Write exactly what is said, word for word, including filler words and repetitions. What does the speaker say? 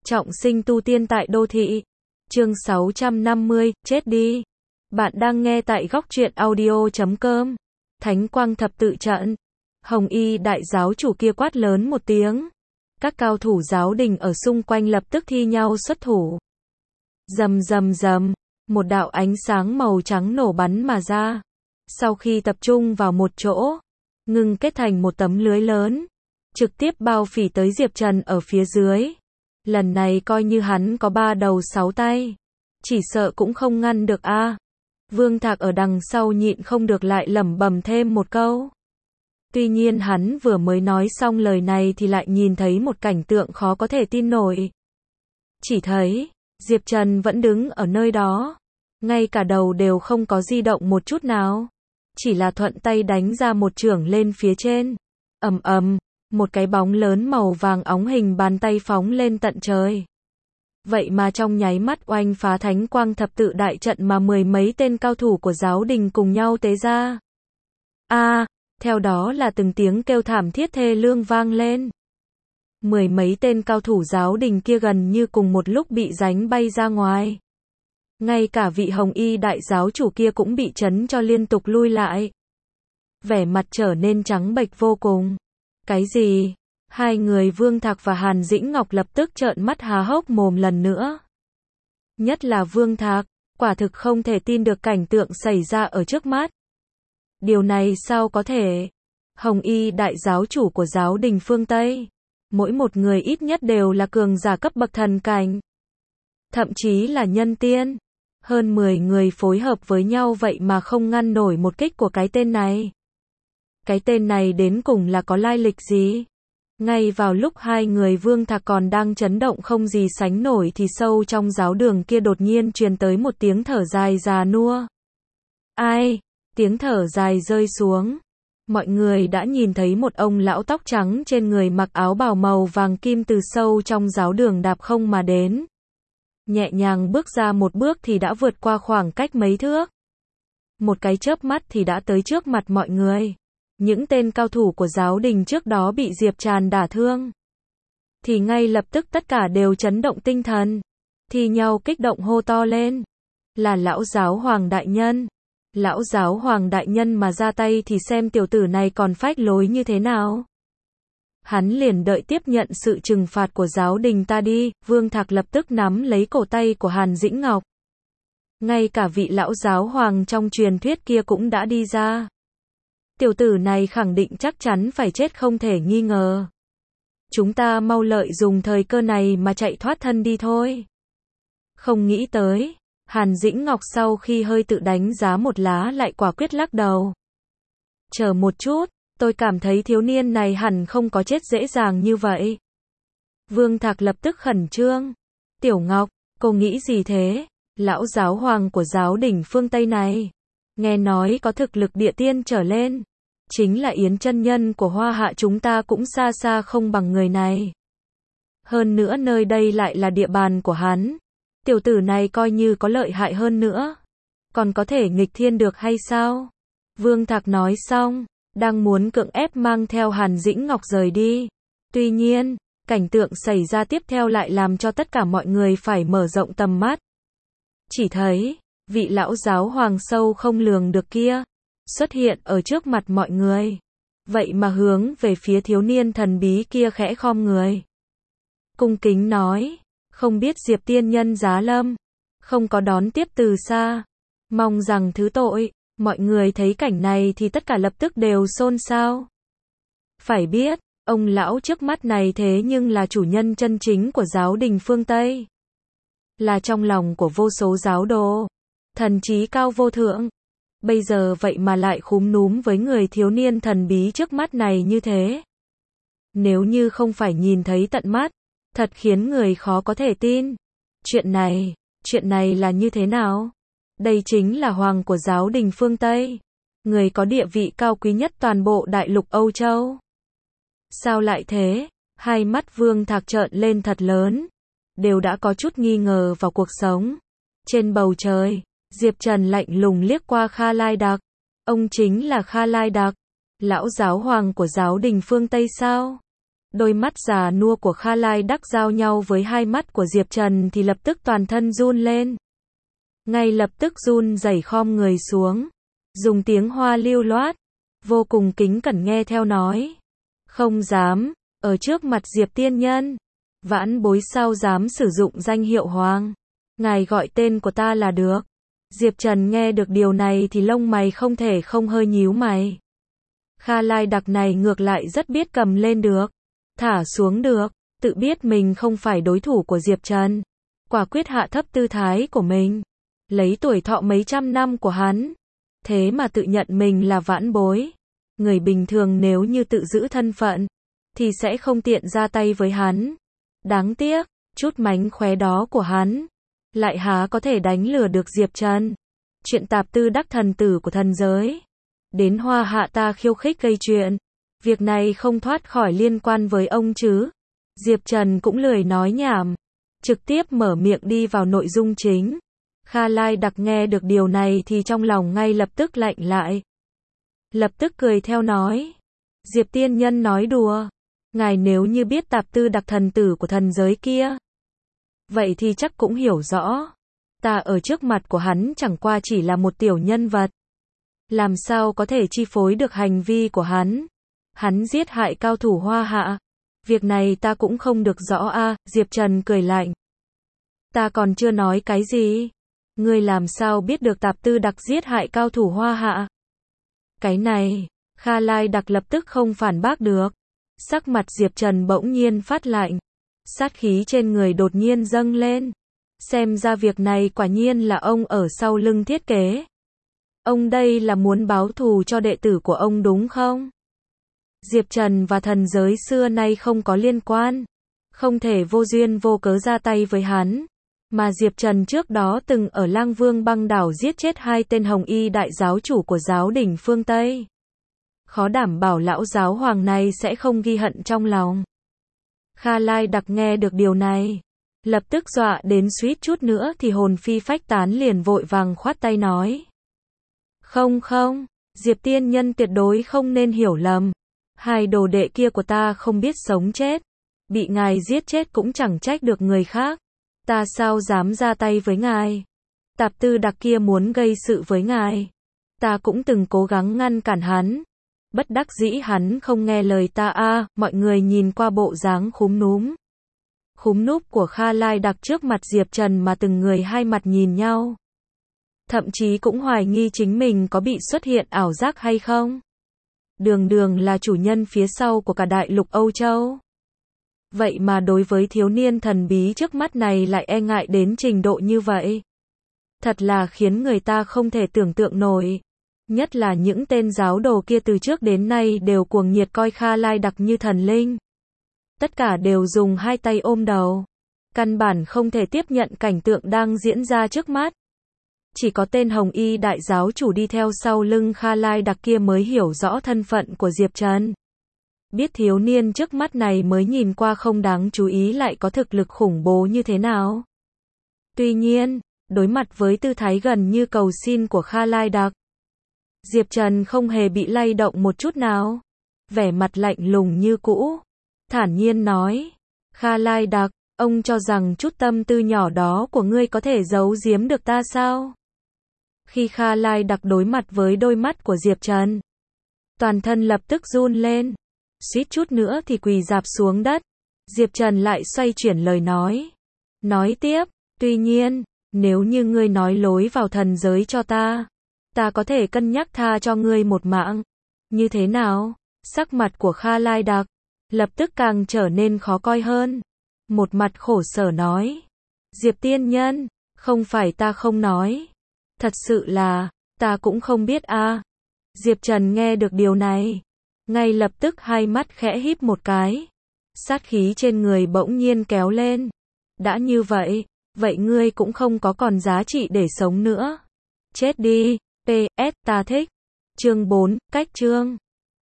Trọng sinh tu tiên tại đô thị. Chương sáu trăm năm mươi, chết đi. Bạn đang nghe tại góc truyện audio chấm com. Thánh quang thập tự trận. Hồng y đại giáo chủ kia quát lớn một tiếng. Các cao thủ giáo đình ở xung quanh lập tức thi nhau xuất thủ. Rầm rầm rầm, một đạo ánh sáng màu trắng nổ bắn mà ra. Sau khi tập trung vào một chỗ, ngưng kết thành một tấm lưới lớn, trực tiếp bao phỉ tới Diệp Trần ở phía dưới. Lần này coi như hắn có ba đầu sáu tay, chỉ sợ cũng không ngăn được a. À. Vương Thạc ở đằng sau nhịn không được lại lẩm bẩm thêm một câu. Tuy nhiên hắn vừa mới nói xong lời này thì lại nhìn thấy một cảnh tượng khó có thể tin nổi. Chỉ thấy, Diệp Trần vẫn đứng ở nơi đó, ngay cả đầu đều không có di động một chút nào. Chỉ là thuận tay đánh ra một chưởng lên phía trên. Ầm ầm, một cái bóng lớn màu vàng óng hình bàn tay phóng lên tận trời. Vậy mà trong nháy mắt oanh phá thánh quang thập tự đại trận mà mười mấy tên cao thủ của giáo đình cùng nhau tế ra. A, à, theo đó là từng tiếng kêu thảm thiết thê lương vang lên. Mười mấy tên cao thủ giáo đình kia gần như cùng một lúc bị đánh bay ra ngoài. Ngay cả vị hồng y đại giáo chủ kia cũng bị chấn cho liên tục lui lại. Vẻ mặt trở nên trắng bệch vô cùng. Cái gì? Hai người Vương Thạc và Hàn Dĩnh Ngọc lập tức trợn mắt há hốc mồm lần nữa. Nhất là Vương Thạc, quả thực không thể tin được cảnh tượng xảy ra ở trước mắt. Điều này sao có thể? Hồng y đại giáo chủ của giáo đình phương Tây, mỗi một người ít nhất đều là cường giả cấp bậc thần cảnh, thậm chí là nhân tiên. Hơn mười người phối hợp với nhau vậy mà không ngăn nổi một kích của cái tên này. Cái tên này đến cùng là có lai lịch gì? Ngay vào lúc hai người Vương Thạc còn đang chấn động không gì sánh nổi thì sâu trong giáo đường kia đột nhiên truyền tới một tiếng thở dài già nua. Ai? Tiếng thở dài rơi xuống. Mọi người đã nhìn thấy một ông lão tóc trắng trên người mặc áo bào màu vàng kim từ sâu trong giáo đường đạp không mà đến. Nhẹ nhàng bước ra một bước thì đã vượt qua khoảng cách mấy thước. Một cái chớp mắt thì đã tới trước mặt mọi người. Những tên cao thủ của giáo đình trước đó bị Diệp Trần đả thương, thì ngay lập tức tất cả đều chấn động tinh thần, thi nhau kích động hô to lên. Là lão giáo hoàng đại nhân. Lão giáo hoàng đại nhân mà ra tay thì xem tiểu tử này còn phách lối như thế nào. Hắn liền đợi tiếp nhận sự trừng phạt của giáo đình ta đi. Vương Thạc lập tức nắm lấy cổ tay của Hàn Dĩnh Ngọc. Ngay cả vị lão giáo hoàng trong truyền thuyết kia cũng đã đi ra. Tiểu tử này khẳng định chắc chắn phải chết không thể nghi ngờ. Chúng ta mau lợi dùng thời cơ này mà chạy thoát thân đi thôi. Không nghĩ tới, Hàn Dĩnh Ngọc sau khi hơi tự đánh giá một lá lại quả quyết lắc đầu. Chờ một chút, tôi cảm thấy thiếu niên này hẳn không có chết dễ dàng như vậy. Vương Thạc lập tức khẩn trương. Tiểu Ngọc, cô nghĩ gì thế? Lão giáo hoàng của giáo đình phương Tây này, nghe nói có thực lực địa tiên trở lên. Chính là Yến chân nhân của Hoa Hạ chúng ta cũng xa xa không bằng người này. Hơn nữa nơi đây lại là địa bàn của hắn. Tiểu tử này coi như có lợi hại hơn nữa, còn có thể nghịch thiên được hay sao? Vương Thạc nói xong, đang muốn cưỡng ép mang theo Hàn Dĩnh Ngọc rời đi. Tuy nhiên, cảnh tượng xảy ra tiếp theo lại làm cho tất cả mọi người phải mở rộng tầm mắt. Chỉ thấy, vị lão giáo hoàng sâu không lường được kia, xuất hiện ở trước mặt mọi người. Vậy mà hướng về phía thiếu niên thần bí kia khẽ khom người. Cung kính nói, không biết Diệp tiên nhân giá lâm, không có đón tiếp từ xa, mong rằng thứ tội. Mọi người thấy cảnh này thì tất cả lập tức đều xôn xao. Phải biết, ông lão trước mắt này thế nhưng là chủ nhân chân chính của giáo đình phương Tây. Là trong lòng của vô số giáo đồ, thần trí cao vô thượng. Bây giờ vậy mà lại khúm núm với người thiếu niên thần bí trước mắt này như thế. Nếu như không phải nhìn thấy tận mắt, thật khiến người khó có thể tin. Chuyện này, chuyện này là như thế nào? Đây chính là hoàng của giáo đình phương Tây, người có địa vị cao quý nhất toàn bộ đại lục Âu Châu. Sao lại thế? Hai mắt Vương Thạc trợn lên thật lớn, đều đã có chút nghi ngờ vào cuộc sống. Trên bầu trời, Diệp Trần lạnh lùng liếc qua Kha Lai Đặc. Ông chính là Kha Lai Đặc, lão giáo hoàng của giáo đình phương Tây sao? Đôi mắt già nua của Kha Lai Đắc giao nhau với hai mắt của Diệp Trần thì lập tức toàn thân run lên. Ngay lập tức run rẩy khom người xuống, dùng tiếng Hoa lưu loát, vô cùng kính cẩn nghe theo nói. Không dám, ở trước mặt Diệp tiên nhân, vãn bối sao dám sử dụng danh hiệu Hoàng. Ngài gọi tên của ta là được. Diệp Trần nghe được điều này thì lông mày không thể không hơi nhíu mày. Kha Lai Đặc này ngược lại rất biết cầm lên được, thả xuống được, tự biết mình không phải đối thủ của Diệp Trần. Quả quyết hạ thấp tư thái của mình, lấy tuổi thọ mấy trăm năm của hắn, thế mà tự nhận mình là vãn bối. Người bình thường nếu như tự giữ thân phận, thì sẽ không tiện ra tay với hắn. Đáng tiếc, chút mánh khóe đó của hắn, lại há có thể đánh lừa được Diệp Trần. Chuyện tạp tư đắc thần tử của thần giới, đến hoa hạ ta khiêu khích gây chuyện, việc này không thoát khỏi liên quan với ông chứ. Diệp Trần cũng lười nói nhảm, trực tiếp mở miệng đi vào nội dung chính. Kha Lai Đặc nghe được điều này thì trong lòng ngay lập tức lạnh lại. Lập tức cười theo nói. Diệp tiên nhân nói đùa. Ngài nếu như biết tạp tư đặc thần tử của thần giới kia, vậy thì chắc cũng hiểu rõ. Ta ở trước mặt của hắn chẳng qua chỉ là một tiểu nhân vật. Làm sao có thể chi phối được hành vi của hắn. Hắn giết hại cao thủ hoa hạ. Việc này ta cũng không được rõ a. Diệp Trần cười lạnh. Ta còn chưa nói cái gì. Ngươi làm sao biết được tạp tư đặc giết hại cao thủ hoa hạ? Cái này, Kha Lai Đặc lập tức không phản bác được. Sắc mặt Diệp Trần bỗng nhiên phát lạnh. Sát khí trên người đột nhiên dâng lên. Xem ra việc này quả nhiên là ông ở sau lưng thiết kế. Ông đây là muốn báo thù cho đệ tử của ông đúng không? Diệp Trần và thần giới xưa nay không có liên quan. Không thể vô duyên vô cớ ra tay với hắn. Mà Diệp Trần trước đó từng ở Lang Vương băng đảo giết chết hai tên hồng y đại giáo chủ của giáo đỉnh phương Tây. Khó đảm bảo lão giáo hoàng này sẽ không ghi hận trong lòng. Kha Lai Đặc nghe được điều này, lập tức dọa đến suýt chút nữa thì hồn phi phách tán, liền vội vàng khoát tay nói. Không không, Diệp tiên nhân tuyệt đối không nên hiểu lầm. Hai đồ đệ kia của ta không biết sống chết. Bị ngài giết chết cũng chẳng trách được người khác. Ta sao dám ra tay với ngài. Tạp tư đặc kia muốn gây sự với ngài. Ta cũng từng cố gắng ngăn cản hắn. Bất đắc dĩ hắn không nghe lời ta a. À, mọi người nhìn qua bộ dáng khúm núm. Khúm núp của Kha Lai Đặc trước mặt Diệp Trần mà từng người hai mặt nhìn nhau. Thậm chí cũng hoài nghi chính mình có bị xuất hiện ảo giác hay không. Đường đường là chủ nhân phía sau của cả đại lục Âu Châu. Vậy mà đối với thiếu niên thần bí trước mắt này lại e ngại đến trình độ như vậy. Thật là khiến người ta không thể tưởng tượng nổi. Nhất là những tên giáo đồ kia từ trước đến nay đều cuồng nhiệt coi Kha Lai Đặc như thần linh. Tất cả đều dùng hai tay ôm đầu. Căn bản không thể tiếp nhận cảnh tượng đang diễn ra trước mắt. Chỉ có tên hồng y đại giáo chủ đi theo sau lưng Kha Lai Đặc kia mới hiểu rõ thân phận của Diệp Trần. Biết thiếu niên trước mắt này mới nhìn qua không đáng chú ý lại có thực lực khủng bố như thế nào. Tuy nhiên, đối mặt với tư thái gần như cầu xin của Kha Lai Đặc, Diệp Trần không hề bị lay động một chút nào. Vẻ mặt lạnh lùng như cũ. Thản nhiên nói. Kha Lai Đặc, ông cho rằng chút tâm tư nhỏ đó của ngươi có thể giấu giếm được ta sao? Khi Kha Lai Đặc đối mặt với đôi mắt của Diệp Trần, toàn thân lập tức run lên. Suýt chút nữa thì quỳ rạp xuống đất. Diệp Trần lại xoay chuyển lời nói. Nói tiếp, tuy nhiên, nếu như ngươi nói lối vào thần giới cho ta, ta có thể cân nhắc tha cho ngươi một mạng. Như thế nào? Sắc mặt của Kha Lai Đặc lập tức càng trở nên khó coi hơn. Một mặt khổ sở nói. Diệp tiên nhân, không phải ta không nói. Thật sự là, ta cũng không biết a. À. Diệp Trần nghe được điều này, ngay lập tức hai mắt khẽ híp một cái. Sát khí trên người bỗng nhiên kéo lên. Đã như vậy, vậy ngươi cũng không có còn giá trị để sống nữa. Chết đi. pê ét ta thích. Chương bốn, cách chương.